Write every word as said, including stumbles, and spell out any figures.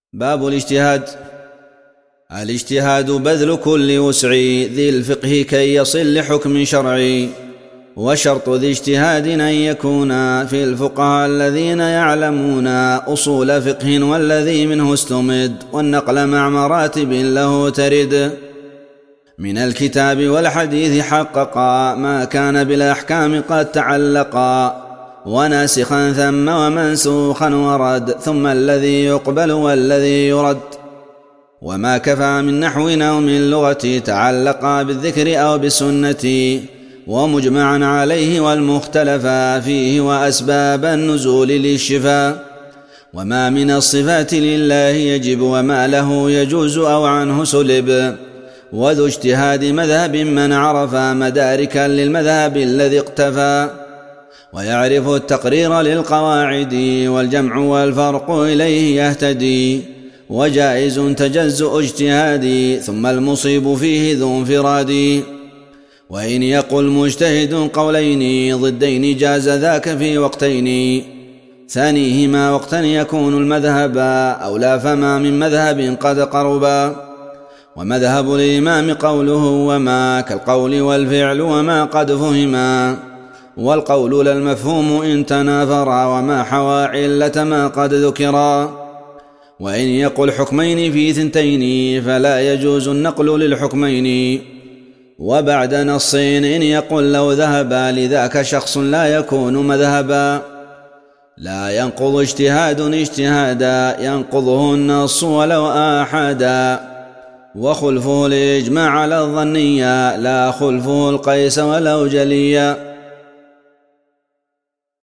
باب الاجتهاد. الاجتهاد بذل كل وسع ذي الفقه كي يصل لحكم شرعي، وشرط ذي اجتهاد أن يكون في الفقهاء الذين يعلمون أصول فقه والذي منه استمد، والنقل مع مراتب له ترد. من الكتاب والحديث حققا ما كان بالأحكام قد تعلقا، وناسخا ثم ومنسوخا ورد، ثم الذي يقبل والذي يرد. وما كفى من نحو أو من لغة تعلقا بالذكر أو بالسنة، ومجمعا عليه والمختلفا فيه، وأسباب النزول للشفاء. وما من الصفات لله يجب، وما له يجوز أو عنه سلب. وذو اجتهاد مذهب من عرف مداركا للمذهب الذي اقتفى، ويعرف التقرير للقواعد والجمع والفرق إليه يهتدي. وجائز تجزؤ اجتهادي، ثم المصيب فيه ذو انفراد. وإن يقل مجتهد قولين ضدين جاز ذاك في وقتين، ثانيهما وقتا يكون المذهب أولى، فما من مذهب قد قربا. ومذهب الإمام قوله وما كالقول والفعل وما قد فهما، والقول لا المفهوم إن تنافرا، وما حوى علة ما قد ذكرا. وإن يقل حكمين في ثنتين فلا يجوز النقل للحكمين، وبعد نصين إن يقل لو ذهبا لذاك شخص لا يكون مذهبا. لا ينقض اجتهاد اجتهادا، ينقضه النص ولو آحادا. وخلفه الإجماع على الظنية، لا خلفه القيس ولو جليا.